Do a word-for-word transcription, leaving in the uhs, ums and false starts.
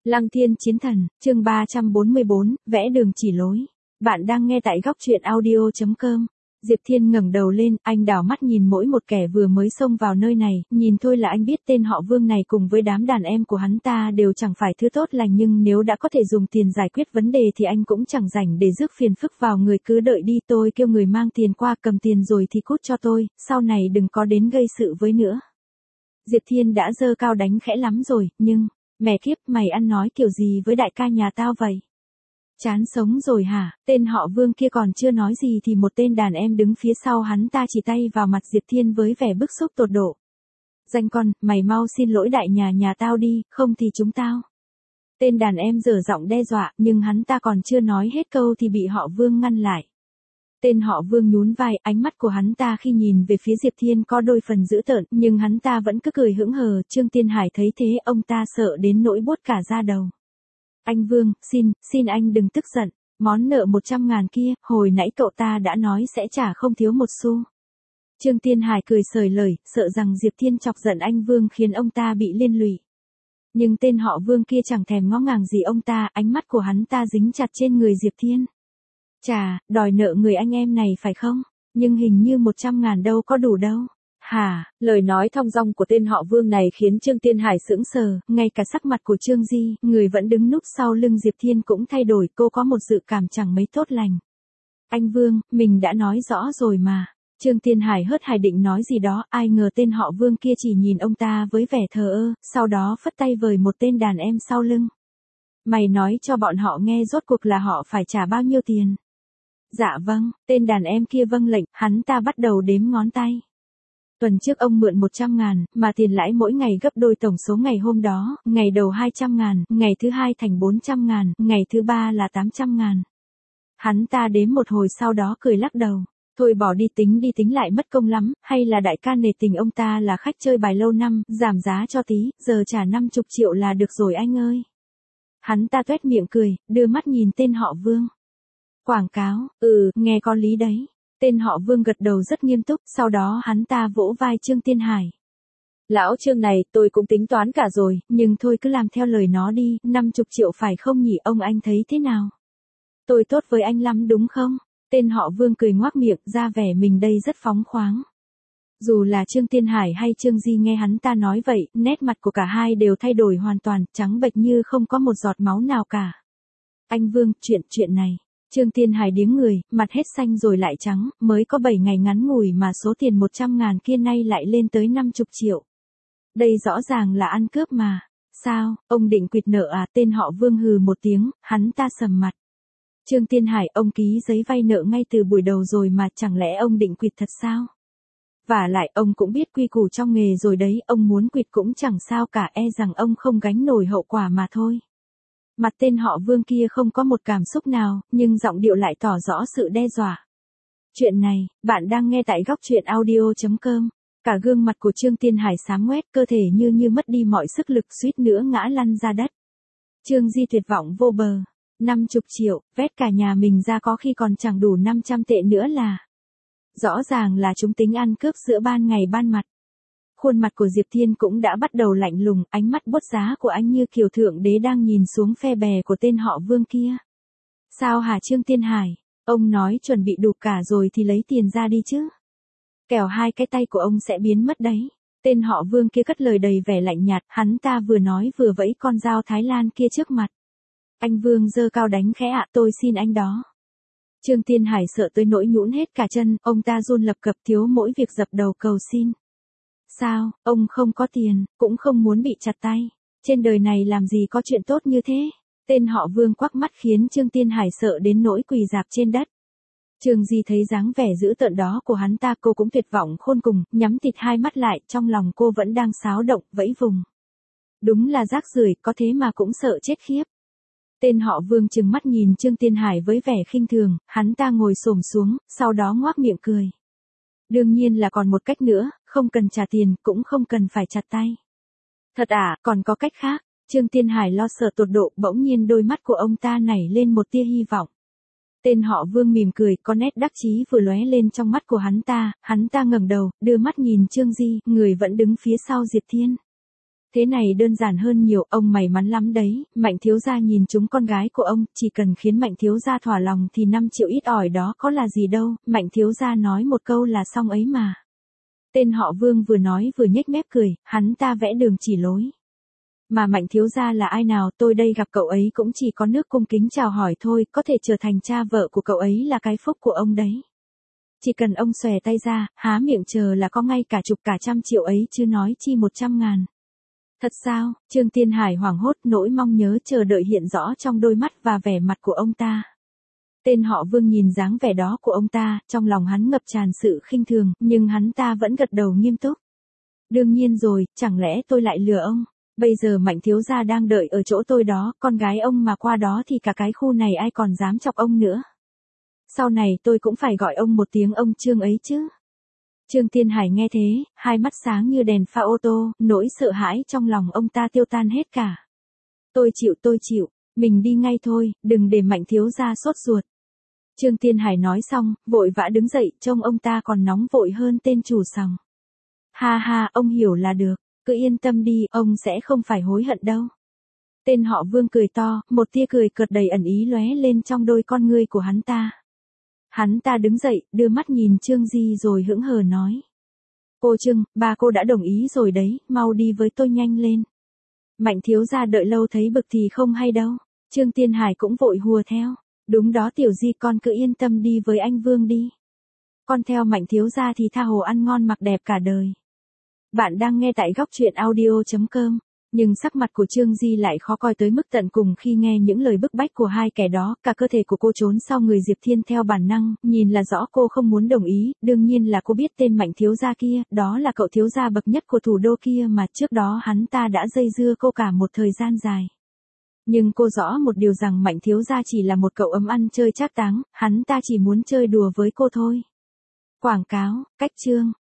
Lăng Thiên Chiến Thần, chương ba trăm bốn mươi bốn, vẽ đường chỉ lối. Bạn đang nghe tại góc truyện audio chấm com. Diệp Thiên ngẩng đầu lên, anh đảo mắt nhìn mỗi một kẻ vừa mới xông vào nơi này, nhìn thôi là anh biết tên họ Vương này cùng với đám đàn em của hắn ta đều chẳng phải thứ tốt lành, nhưng nếu đã có thể dùng tiền giải quyết vấn đề thì anh cũng chẳng rảnh để rước phiền phức vào người, cứ đợi đi, tôi kêu người mang tiền qua, cầm tiền rồi thì cút cho tôi, sau này đừng có đến gây sự với nữa. Diệp Thiên đã giơ cao đánh khẽ lắm rồi, nhưng, mẹ kiếp, mày ăn nói kiểu gì với đại ca nhà tao vậy? Chán sống rồi hả? Tên họ Vương kia còn chưa nói gì thì một tên đàn em đứng phía sau hắn ta chỉ tay vào mặt Diệp Thiên với vẻ bức xúc tột độ. Danh con, mày mau xin lỗi đại nhà nhà tao đi, không thì chúng tao. Tên đàn em giở giọng đe dọa, nhưng hắn ta còn chưa nói hết câu thì bị họ Vương ngăn lại. Tên họ Vương nhún vai, ánh mắt của hắn ta khi nhìn về phía Diệp Thiên có đôi phần dữ tợn, nhưng hắn ta vẫn cứ cười hững hờ. Trương Tiên Hải thấy thế, ông ta sợ đến nỗi buốt cả da đầu. Anh Vương, xin, xin anh đừng tức giận, món nợ một trăm ngàn kia, hồi nãy cậu ta đã nói sẽ trả không thiếu một xu. Trương Tiên Hải cười sởi lời, sợ rằng Diệp Thiên chọc giận anh Vương khiến ông ta bị liên lụy. Nhưng tên họ Vương kia chẳng thèm ngó ngàng gì ông ta, ánh mắt của hắn ta dính chặt trên người Diệp Thiên. Chà, đòi nợ người anh em này phải không? Nhưng hình như một trăm ngàn đâu có đủ đâu. Hả, lời nói thong dong của tên họ Vương này khiến Trương Tiên Hải sững sờ, ngay cả sắc mặt của Trương Di, người vẫn đứng núp sau lưng Diệp Thiên cũng thay đổi, cô có một dự cảm chẳng mấy tốt lành. Anh Vương, mình đã nói rõ rồi mà. Trương Tiên Hải hớt hải định nói gì đó, ai ngờ tên họ Vương kia chỉ nhìn ông ta với vẻ thờ ơ, sau đó phất tay vời một tên đàn em sau lưng. Mày nói cho bọn họ nghe rốt cuộc là họ phải trả bao nhiêu tiền. Dạ vâng, tên đàn em kia vâng lệnh, hắn ta bắt đầu đếm ngón tay. Tuần trước ông mượn một trăm ngàn, mà tiền lãi mỗi ngày gấp đôi tổng số ngày hôm đó, ngày đầu hai trăm ngàn, ngày thứ hai thành bốn trăm ngàn, ngày thứ ba là tám trăm ngàn. Hắn ta đếm một hồi sau đó cười lắc đầu. Thôi bỏ đi, tính đi tính lại mất công lắm, hay là đại ca nể tình ông ta là khách chơi bài lâu năm, giảm giá cho tí, giờ trả năm mươi triệu là được rồi anh ơi. Hắn ta tuét miệng cười, đưa mắt nhìn tên họ Vương. Quảng cáo, ừ, nghe có lý đấy. Tên họ Vương gật đầu rất nghiêm túc, sau đó hắn ta vỗ vai Trương Tiên Hải. Lão Trương này, tôi cũng tính toán cả rồi, nhưng thôi cứ làm theo lời nó đi, năm mươi triệu phải không nhỉ, ông anh thấy thế nào? Tôi tốt với anh lắm đúng không? Tên họ Vương cười ngoác miệng, ra vẻ mình đây rất phóng khoáng. Dù là Trương Tiên Hải hay Trương Di nghe hắn ta nói vậy, nét mặt của cả hai đều thay đổi hoàn toàn, trắng bệch như không có một giọt máu nào cả. Anh Vương, chuyện, chuyện này. Trương Tiên Hải điếng người, mặt hết xanh rồi lại trắng, mới có bảy ngày ngắn ngủi mà số tiền một trăm ngàn kia nay lại lên tới năm mươi triệu. Đây rõ ràng là ăn cướp mà. Sao, ông định quỵt nợ à? Tên họ Vương hừ một tiếng, hắn ta sầm mặt. Trương Tiên Hải, ông ký giấy vay nợ ngay từ buổi đầu rồi mà, chẳng lẽ ông định quỵt thật sao? Vả lại ông cũng biết quy củ trong nghề rồi đấy, ông muốn quỵt cũng chẳng sao cả, e rằng ông không gánh nổi hậu quả mà thôi. Mặt tên họ Vương kia không có một cảm xúc nào, nhưng giọng điệu lại tỏ rõ sự đe dọa. Chuyện này, bạn đang nghe tại góc truyện audio chấm com. Cả gương mặt của Trương Tiên Hải xám ngoét, cơ thể như như mất đi mọi sức lực, suýt nữa ngã lăn ra đất. Trương Di tuyệt vọng vô bờ. năm mươi triệu, vét cả nhà mình ra có khi còn chẳng đủ năm trăm tệ nữa là. Rõ ràng là chúng tính ăn cướp giữa ban ngày ban mặt. Khuôn mặt của Diệp Thiên cũng đã bắt đầu lạnh lùng, ánh mắt bút giá của anh như kiều thượng đế đang nhìn xuống phe bè của tên họ Vương kia. Sao hả Trương Tiên Hải? Ông nói chuẩn bị đủ cả rồi thì lấy tiền ra đi chứ. Kẻo hai cái tay của ông sẽ biến mất đấy. Tên họ Vương kia cất lời đầy vẻ lạnh nhạt, hắn ta vừa nói vừa vẫy con dao Thái Lan kia trước mặt. Anh Vương giơ cao đánh khẽ ạ, tôi xin anh đó. Trương Tiên Hải sợ tới nỗi nhũn hết cả chân, ông ta run lập cập, thiếu mỗi việc dập đầu cầu xin. Sao, ông không có tiền, cũng không muốn bị chặt tay. Trên đời này làm gì có chuyện tốt như thế? Tên họ Vương quắc mắt khiến Trương Tiên Hải sợ đến nỗi quỳ rạp trên đất. Trương Di thấy dáng vẻ dữ tợn đó của hắn ta, cô cũng tuyệt vọng khôn cùng, nhắm thịt hai mắt lại, trong lòng cô vẫn đang xáo động, vẫy vùng. Đúng là rác rưởi, có thế mà cũng sợ chết khiếp. Tên họ Vương trừng mắt nhìn Trương Tiên Hải với vẻ khinh thường, hắn ta ngồi xổm xuống, sau đó ngoác miệng cười. Đương nhiên là còn một cách nữa, không cần trả tiền, cũng không cần phải chặt tay. Thật à, còn có cách khác. Trương Tiên Hải lo sợ tột độ, bỗng nhiên đôi mắt của ông ta nảy lên một tia hy vọng. Tên họ Vương mỉm cười, có nét đắc chí vừa lóe lên trong mắt của hắn ta, hắn ta ngẩng đầu, đưa mắt nhìn Trương Di, người vẫn đứng phía sau Diệp Thiên. Thế này đơn giản hơn nhiều, ông may mắn lắm đấy, Mạnh thiếu gia nhìn chúng con gái của ông, chỉ cần khiến Mạnh thiếu gia thỏa lòng thì năm triệu ít ỏi đó có là gì đâu, Mạnh thiếu gia nói một câu là xong ấy mà. Tên họ Vương vừa nói vừa nhếch mép cười, hắn ta vẽ đường chỉ lối. Mà Mạnh thiếu gia là ai nào, tôi đây gặp cậu ấy cũng chỉ có nước cung kính chào hỏi thôi, có thể trở thành cha vợ của cậu ấy là cái phúc của ông đấy. Chỉ cần ông xòe tay ra, há miệng chờ là có ngay cả chục cả trăm triệu ấy chứ nói chi một trăm ngàn. Thật sao? Trương Tiên Hải hoảng hốt, nỗi mong nhớ chờ đợi hiện rõ trong đôi mắt và vẻ mặt của ông ta. Tên họ Vương nhìn dáng vẻ đó của ông ta, trong lòng hắn ngập tràn sự khinh thường, nhưng hắn ta vẫn gật đầu nghiêm túc. Đương nhiên rồi, chẳng lẽ tôi lại lừa ông? Bây giờ Mạnh thiếu gia đang đợi ở chỗ tôi đó, con gái ông mà qua đó thì cả cái khu này ai còn dám chọc ông nữa. Sau này tôi cũng phải gọi ông một tiếng ông Trương ấy chứ. Trương Tiên Hải nghe thế, hai mắt sáng như đèn pha ô tô, nỗi sợ hãi trong lòng ông ta tiêu tan hết cả. Tôi chịu tôi chịu, mình đi ngay thôi, đừng để Mạnh thiếu gia sốt ruột. Trương Tiên Hải nói xong, vội vã đứng dậy, trông ông ta còn nóng vội hơn tên chủ sòng. Ha ha, ông hiểu là được, cứ yên tâm đi, ông sẽ không phải hối hận đâu. Tên họ Vương cười to, một tia cười cợt đầy ẩn ý lóe lên trong đôi con ngươi của hắn ta. Hắn ta đứng dậy, đưa mắt nhìn Trương Di rồi hững hờ nói. Cô Trương, ba cô đã đồng ý rồi đấy, mau đi với tôi nhanh lên. Mạnh thiếu gia đợi lâu thấy bực thì không hay đâu. Trương Tiên Hải cũng vội hùa theo. Đúng đó Tiểu Di, con cứ yên tâm đi với anh Vương đi. Con theo Mạnh thiếu gia thì tha hồ ăn ngon mặc đẹp cả đời. Bạn đang nghe tại góc truyện audio chấm com. Nhưng sắc mặt của Trương Di lại khó coi tới mức tận cùng khi nghe những lời bức bách của hai kẻ đó, cả cơ thể của cô trốn sau người Diệp Thiên theo bản năng, nhìn là rõ cô không muốn đồng ý, đương nhiên là cô biết tên Mạnh thiếu gia kia, đó là cậu thiếu gia bậc nhất của thủ đô kia mà trước đó hắn ta đã dây dưa cô cả một thời gian dài. Nhưng cô rõ một điều rằng Mạnh thiếu gia chỉ là một cậu ấm ăn chơi trác táng, hắn ta chỉ muốn chơi đùa với cô thôi. Quảng cáo, cách chương.